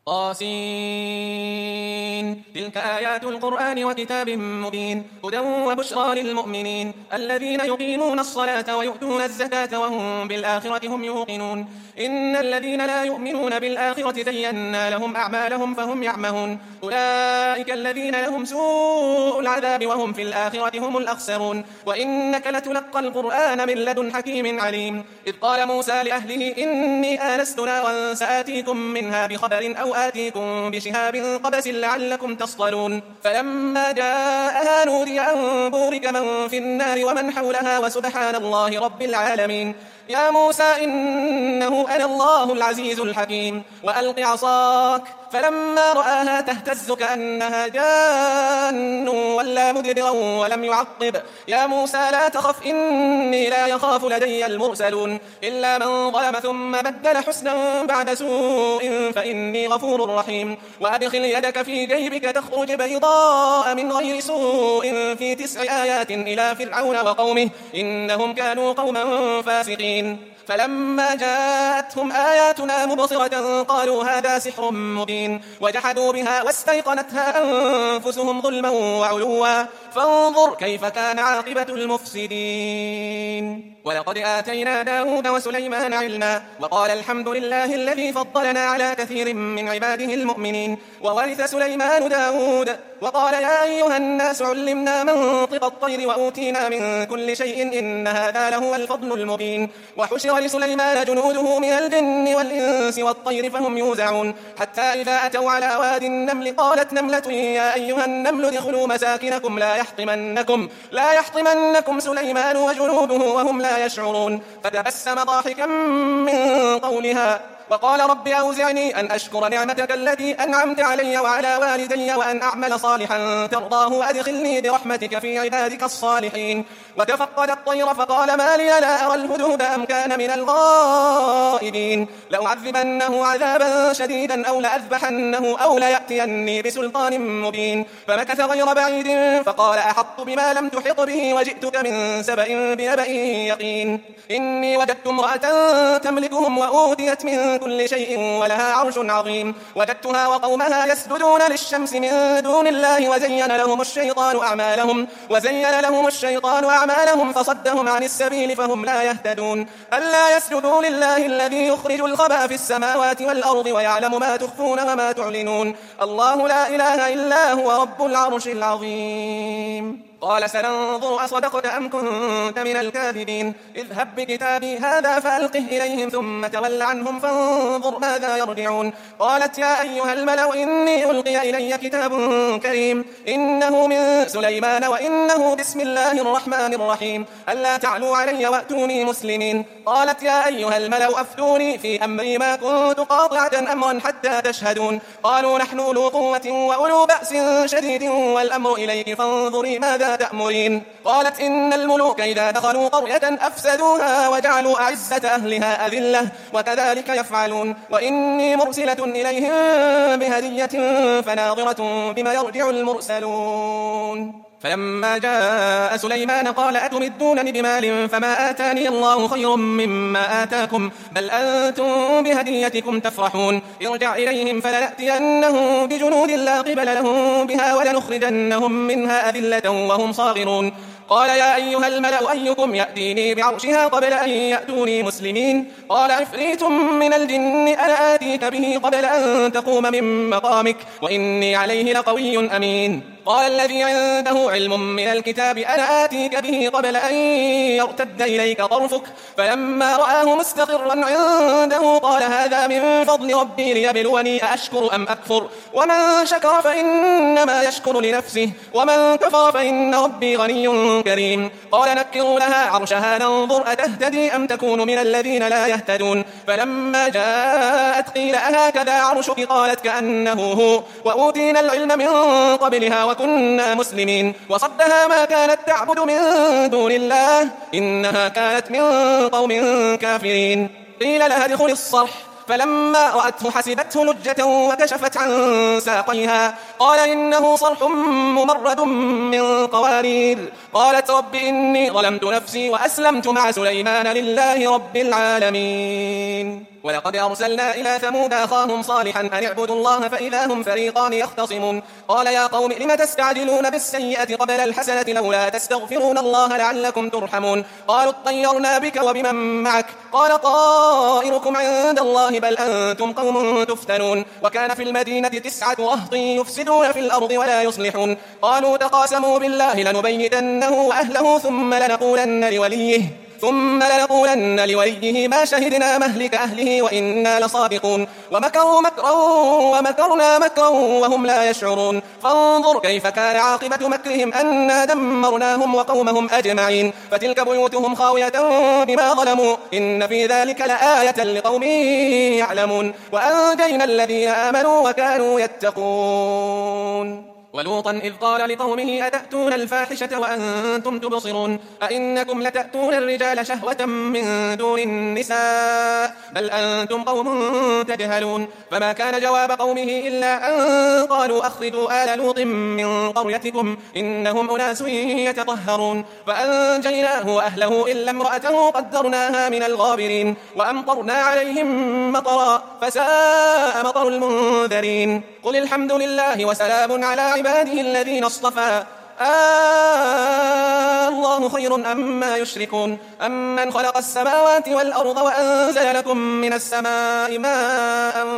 طاسين. تلك آيات القرآن وكتاب مبين هدى وبشرى للمؤمنين الذين يقيمون الصلاة ويؤتون الزكاة وهم بالآخرة هم يوقنون. إن الذين لا يؤمنون بالآخرة زينا لهم أعمالهم فهم يعمهون. أولئك الذين لهم سوء العذاب وهم في الآخرة هم الأخسرون. وإنك لتلقى القرآن من لدن حكيم عليم. إذ قال موسى لأهله إني آنست نارا سآتيكم منها بخبر أو آتيكم بشهاب قبس لعلكم تصطلون. فلما جاءها نودي أن بورك من في النار ومن حولها وسبحان الله رب العالمين. يا موسى إنه أنا الله العزيز الحكيم. وألق عصاك فلما رآها تهتز كأنها جان ولا مدبرا ولم يعقب. يا موسى لا تخف إني لا يخاف لدي المرسلون. إلا من ظلم ثم بدل حسنا بعد سوء فإني غفور رحيم. وأدخل يدك في جيبك تخرج بيضاء من غير سوء في 9 آيات إلى فرعون وقومه إنهم كانوا قوما فاسقين. فلما جاءتهم آياتنا مبصرة قالوا هذا سحر مبين وجحدوا بها واستيقنتها أنفسهم ظلما وعلوا فانظر كيف كان عاقبة المفسدين. ولقد آتينا داود وسليمان علما وقال الحمد لله الذي فضلنا على كثير من عباده المؤمنين. وورث سليمان داود وقال يا أيها الناس علمنا منطق الطير وأوتينا من كل شيء إن هذا لهو الفضل المبين. وحشر لسليمان جنوده من الجن والإنس والطير فهم يوزعون حتى إذا أتوا على واد النمل قالت نملة يا أيها النمل ادخلوا مساكنكم لا يحطمنكم سليمان وجنوده وهم لا يشعرون. فتبسم ضاحكا من قولها وقال رب أوزعني أن أشكر نعمتك التي أنعمت علي وعلى والدي وأن أعمل صالحا ترضاه وأدخلني برحمتك في عبادك الصالحين. وتفقد الطير فقال ما لي لا أرى الهدهد أم كان من الغائبين. لأعذبنه عذابا شديدا أو لأذبحنه أو ليأتيني بسلطان مبين. فمكث غير بعيد فقال أحط بما لم تحط به وجئتك من سبأ بنبأ يقين. إني وجدت امرأة تملكهم وأوتيت من كل شيء ولها عرش عظيم. وجدتها وقومها يسجدون للشمس من دون الله وزين لهم الشيطان أعمالهم فصدهم عن السبيل فهم لا يهتدون. ألا يسجدوا لله الذي يخرج الخبأ في السماوات والأرض ويعلم ما تخفون وما تعلنون. الله لا إله إلا هو رب العرش العظيم. قال سننظر أصدقت أم كنت من الكاذبين. اذهب بكتابي هذا فألقه إليهم ثم تول عنهم فانظر ماذا يرجعون. قالت يا أيها الملأ إني ألقي إلي كتاب كريم إنه من سليمان وإنه بسم الله الرحمن الرحيم ألا تعلوا علي وأتوني مسلمين. قالت يا أيها الملأ أفتوني في أمري ما كنت قاطعة أمرا حتى تشهدون. قالوا نحن أولو قوة وأولو بأس شديد والأمر إليك فانظري ماذا تأمرين. قالت إن الملوك إذا دخلوا قرية أفسدوها وجعلوا أعزة أهلها أذلة وكذلك يفعلون. وإني مرسلة إليهم بهدية فناظرة بما يرجع المرسلون. فلما جاء سليمان قال أتمدونني بمال فما آتاني الله خير مما آتاكم بل أنتم بهديتكم تفرحون. ارجع إليهم فلنأتينهم بجنود لا قبل لهم بها ولنخرجنهم منها أذلة وهم صاغرون. قال يا أيها الملأ أيكم يأتيني بعرشها قبل أن يأتوني مسلمين. قال عفريت من الجن أنا آتيك به قبل أن تقوم من مقامك وإني عليه لقوي أمين. قال الذي عنده علم من الكتاب أنا آتيك به قبل أن يرتد إليك طرفك. فلما رآه مستقرا عنده قال هذا من فضل ربي ليبلوني أأشكر أم أكفر ومن شكر فإنما يشكر لنفسه ومن كفر فإن ربي غني كريم. قال نكروا لها عرشها ننظر أتهتدي أم تكون من الذين لا يهتدون. فلما جاءت قيل أهكذا عرشك قالت كأنه هو وأوتينا العلم من قبلها وكنا مسلمين. وصدها ما كانت تعبد من دون الله إنها كانت من قوم كافرين. قيل لها ادخل الصرح فلما رأته حسبته لجة وكشفت عن ساقيها قال إنه صرح ممرد من قوارير. قالت رب إني ظلمت نفسي وأسلمت مع سليمان لله رب العالمين. ولقد أرسلنا إلى ثمود أخاهم صالحا أن اعبدوا الله فإذا هم فريقان يختصمون قال يا قوم لم تستعجلون بالسيئة قبل الحسنة لولا تستغفرون الله لعلكم ترحمون قالوا اطيرنا بك وبمن معك قال طائركم عند الله بل أنتم قوم تفتنون وكان في المدينة 9 رهط يفسدون في الأرض ولا يصلحون قالوا تقاسموا بالله لنبيتنه وأهله ثم لنقولن لوليه ما شهدنا مهلك أهله وإنا لصادقون ومكروا مكرا ومكرنا مكرا وهم لا يشعرون فانظر كيف كان عاقبة مكرهم أنا دمرناهم وقومهم أجمعين فتلك بيوتهم خاوية بما ظلموا إن في ذلك لآية لقوم يعلمون وأنجينا الذين آمنوا وكانوا يتقون ولوطا إذ قال لقومه أتأتون الفاحشة وأنتم تبصرون أئنكم لتأتون الرجال شهوة من دون النساء بل أنتم قوم تجهلون فما كان جواب قومه إلا أن قالوا أخرجوا آل لوط من قريتكم إنهم أناس يتطهرون فأنجيناه وأهله إلا امرأته قدرناها من الغابرين وأمطرنا عليهم مطرا فساء مطر المنذرين قل الحمد لله وسلام على عباده الذين اصطفى الله خير أما يشركون أمن خلق السماوات والأرض وأنزل لكم من السماء ماء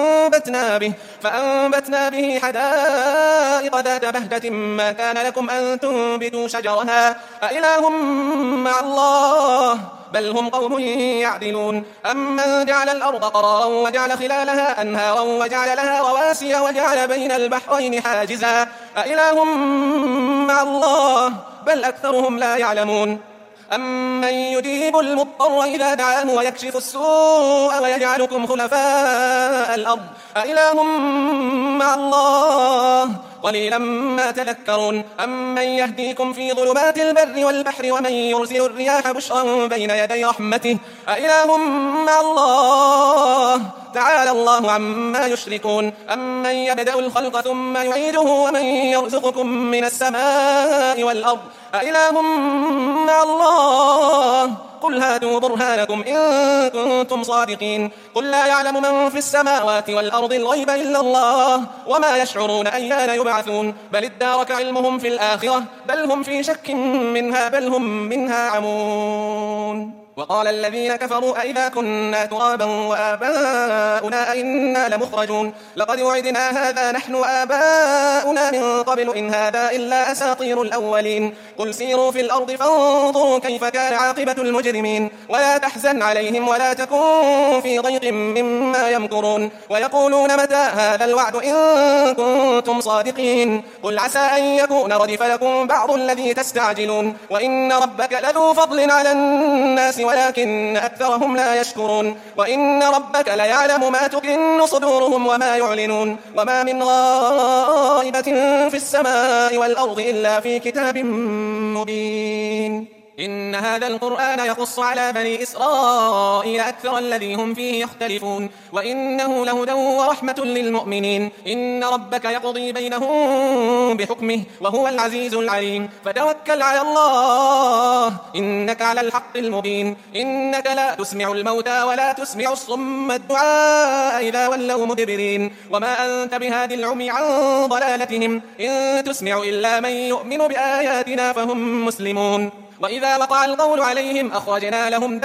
فأنبتنا به حدائق ذات بهجة ما كان لكم أن تنبتوا شجرها أإله مع الله بل هم قوم يعدلون أمن جعل الأرض قرارا وجعل خلالها أنهارا وجعل لها رواسي وجعل بين البحرين حاجزا أإله مع الله بل أكثرهم لا يعلمون أمن يجيب المضطر إذا دعاه ويكشف السوء ويجعلكم خلفاء الأرض أإله مع الله قليلا ما تذكرون أمن يهديكم في ظلمات البر والبحر ومن يرسل الرياح بشرا بين يدي رحمته أإله مع الله تعالى الله عما يشركون أمن يبدأ الخلق ثم يعيده ومن يرزقكم من السماء والأرض أإله مع الله قل هاتوا برهانكم إن كنتم صادقين قل لا يعلم من في السماوات والأرض الغيب إلا الله وما يشعرون أيان يبعثون بل ادارك علمهم في الآخرة بل هم في شك منها بل هم منها عمون وقال الذين كفروا أئذا كنا ترابا وآباؤنا أئنا لمخرجون لقد وعدنا هذا نحن وآباؤنا من قبل إن هذا إلا أساطير الأولين قل سيروا في الأرض فانظروا كيف كان عاقبة المجرمين ولا تحزن عليهم ولا تكن في ضيق مما يمكرون ويقولون متى هذا الوعد إن كنتم صادقين قل عسى أن يكون ردف لكم بعض الذي تستعجلون وإن ربك لذو فضل على الناس ولكن أكثرهم لا يشكرون وإن ربك ليعلم ما تكن صدورهم وما يعلنون وما من غائبة في السماء والأرض إلا في كتاب مبين إن هذا القرآن يقص على بني إسرائيل أكثر الذي هم فيه يختلفون وإنه لهدى ورحمة للمؤمنين إن ربك يقضي بينهم بحكمه وهو العزيز العليم فتوكل على الله إنك على الحق المبين إنك لا تسمع الموتى ولا تسمع الصم الدعاء إذا ولوا مدبرين وما أنت بهادي العمي عن ضلالتهم إن تسمع إلا من يؤمن بآياتنا فهم مسلمون وإذا وقع القول عليهم أخرجنا لهم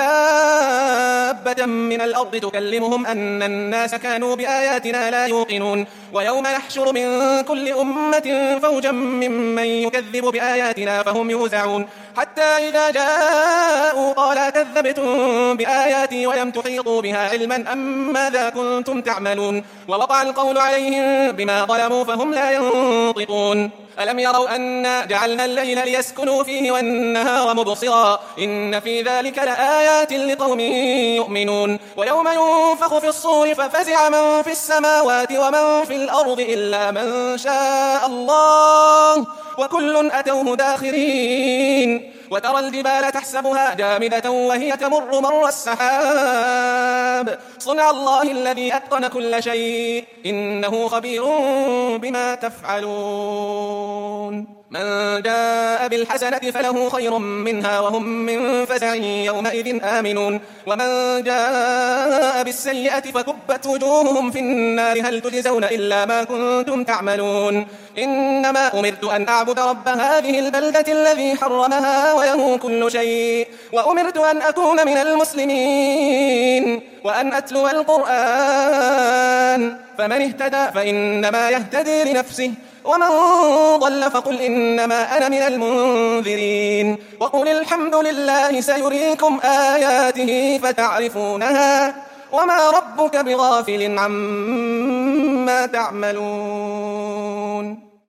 دابة من الأرض تكلمهم أن الناس كانوا بآياتنا لا يوقنون ويوم نحشر من كل أمة فوجا ممن يكذب بآياتنا فهم يوزعون حتى إذا جاءوا قال كذبتم بآياتي ولم تحيطوا بها علما أم ماذا كنتم تعملون ووقع القول عليهم بما ظلموا فهم لا ينطقون ألم يروا أنا جعلنا الليل ليسكنوا فيه والنهار مبصرا إن في ذلك لآيات لقوم يؤمنون ويوم ينفخ في الصور ففزع من في السماوات ومن في الأرض إلا من شاء الله وكل أتوه داخرين وترى الجبال تحسبها جامدة وهي تمر مر السحاب صنع الله الذي أتقن كل شيء إنه خبير بما تفعلون من جاء بالحسنة فله خير منها وهم من فزع يومئذ آمنون ومن جاء بالسيئة فكبت وجوههم في النار هل تجزون إلا ما كنتم تعملون إنما أمرت أن أعبد رب هذه البلدة الذي حرمها وله كل شيء وأمرت أن أكون من المسلمين وأن أتلو القرآن فمن اهتدى فإنما يهتدي لنفسه ومن ضل فقل إنما أنا من المنذرين وقل الحمد لله سيريكم آياته فتعرفونها وما ربك بغافل عما تعملون